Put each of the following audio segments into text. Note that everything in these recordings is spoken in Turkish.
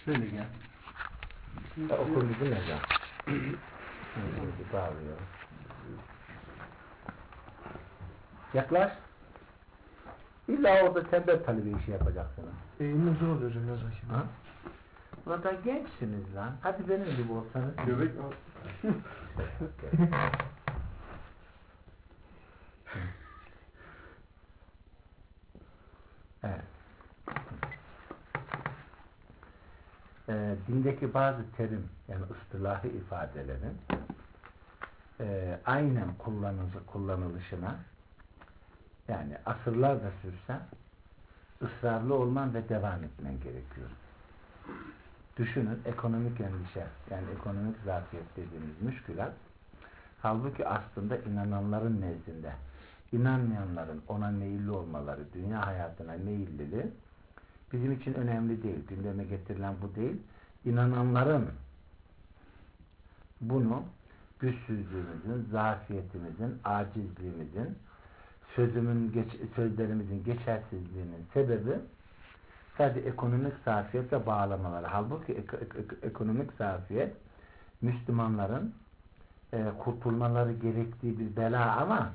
Şöyle gel. Okul bizim ezan. Şimdi bağlıyor. Yaklaş. İlla orada tembel talebi işi yapacaksınız. Eğilme zor oluyor hocam yaz bakayım. Ha? Ulan da gençsiniz lan. Hadi benim gibi olsanız. Göbek al. Evet. Dindeki bazı terim, yani ıstılahi ifadelerin aynen kullanılışına, yani asırlar da sürse ısrarlı olman ve devam etmen gerekiyor. Düşünün, ekonomik endişe, yani ekonomik zafiyet dediğimiz müşkülat, halbuki aslında inananların nezdinde, inanmayanların ona meyilli olmaları, dünya hayatına meyilliliği bizim için önemli değil. Gündeme getirilen bu değil. İnananların bunu güçsüzlüğümüzün, zafiyetimizin, acizliğimizin, sözlerimizin geçersizliğinin sebebi sadece ekonomik zafiyetle bağlamaları. Halbuki ekonomik zafiyet Müslümanların kurtulmaları gerektiği bir bela ama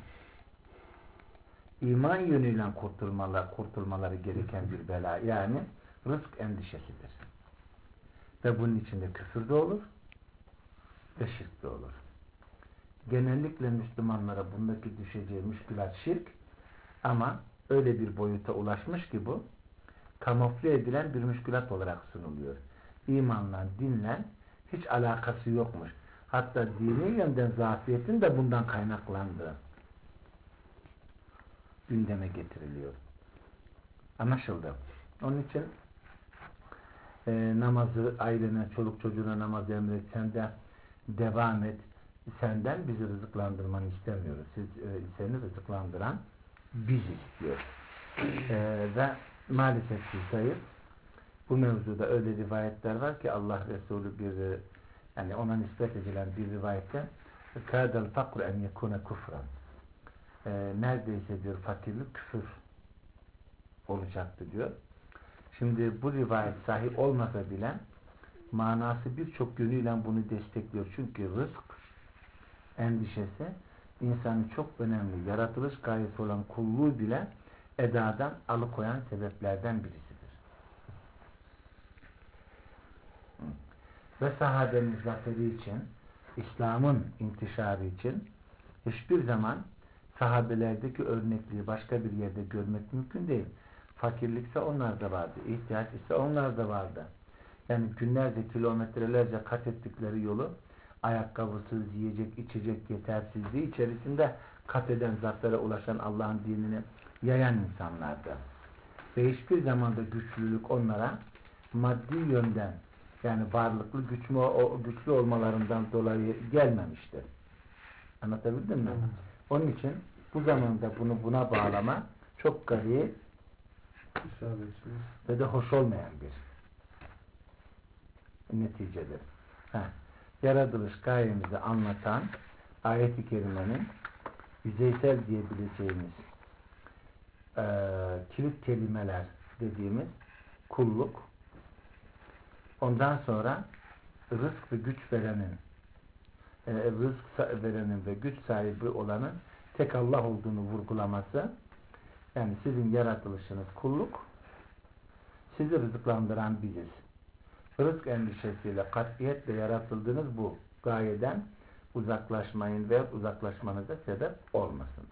iman yönüyle kurtulmaları gereken bir bela. Yani rızk endişesidir. Ve bunun içinde küfür de olur ve şirk de olur. Genellikle Müslümanlara bundaki düşeceği müşkülat şirk, ama öyle bir boyuta ulaşmış ki bu kamufle edilen bir müşkülat olarak sunuluyor. İmanla, dinle hiç alakası yokmuş. Hatta dini yönden zafiyetin de bundan kaynaklandığı gündeme getiriliyor. Anlaşıldı. Onun için namazı ailene, çoluk çocuğuna namaz emret, sen de devam et. Senden bizi rızıklandırmanı istemiyoruz. Seni rızıklandıran biziz diyor. Ve maalesef ki zayıf. Bu mevzuda öyle rivayetler var ki Allah Resulü yani ona nispet edilen bir rivayette kâdel fakr en yekûne kufran, neredeyse diyor fakirlik küfür olacaktı diyor. Şimdi bu rivayet sahih olmasa bile manası birçok yönüyle bunu destekliyor. Çünkü rızk endişesi insanın çok önemli yaratılış gayesi olan kulluğu bile edadan alıkoyan sebeplerden birisidir. Ve sahabenin zaferi için, İslam'ın intişarı için hiçbir zaman sahabelerdeki örnekliği başka bir yerde görmek mümkün değil. Fakirlikse onlarda vardı, ihtiyaç ise onlarda vardı. Yani günlerce, kilometrelerce kat ettikleri yolu ayakkabısız, yiyecek, içecek yetersizliği içerisinde kat eden zatlara ulaşan Allah'ın dinini yayan insanlardı. Ve hiçbir zamanda güçlülük onlara maddi yönden, yani varlıklı, güçlü olmalarından dolayı gelmemiştir. Anlatabildim mi? Evet. Onun için bu zamanda bunu buna bağlama çok garip ve de hoş olmayan bir neticedir. Yaratılış gayemizi anlatan ayet-i kerimenin yüzeysel diyebileceğimiz kilit kelimeler dediğimiz kulluk, ondan sonra rızk ve güç verenin ve güç sahibi olanın tek Allah olduğunu vurgulaması, yani sizin yaratılışınız kulluk, sizi rızıklandıran biziz. Rızk endişesiyle katiyetle yaratıldığınız bu gayeden uzaklaşmayın ve uzaklaşmanıza sebep olmasın.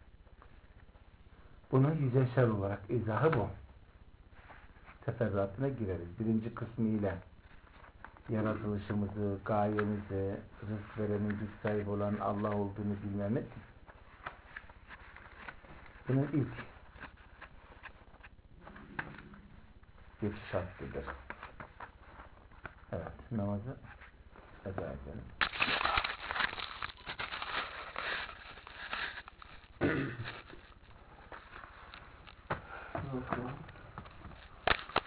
Bunun yüzeysel olarak izahı bu. Teferruatına gireriz. Birinci kısmı ile yaratılışımızı, gayemizi, rızk verenin, güç sahibi olan Allah olduğunu bilmemiz bunun ilk geçiş hattıdır. Evet, namazı eda edelim.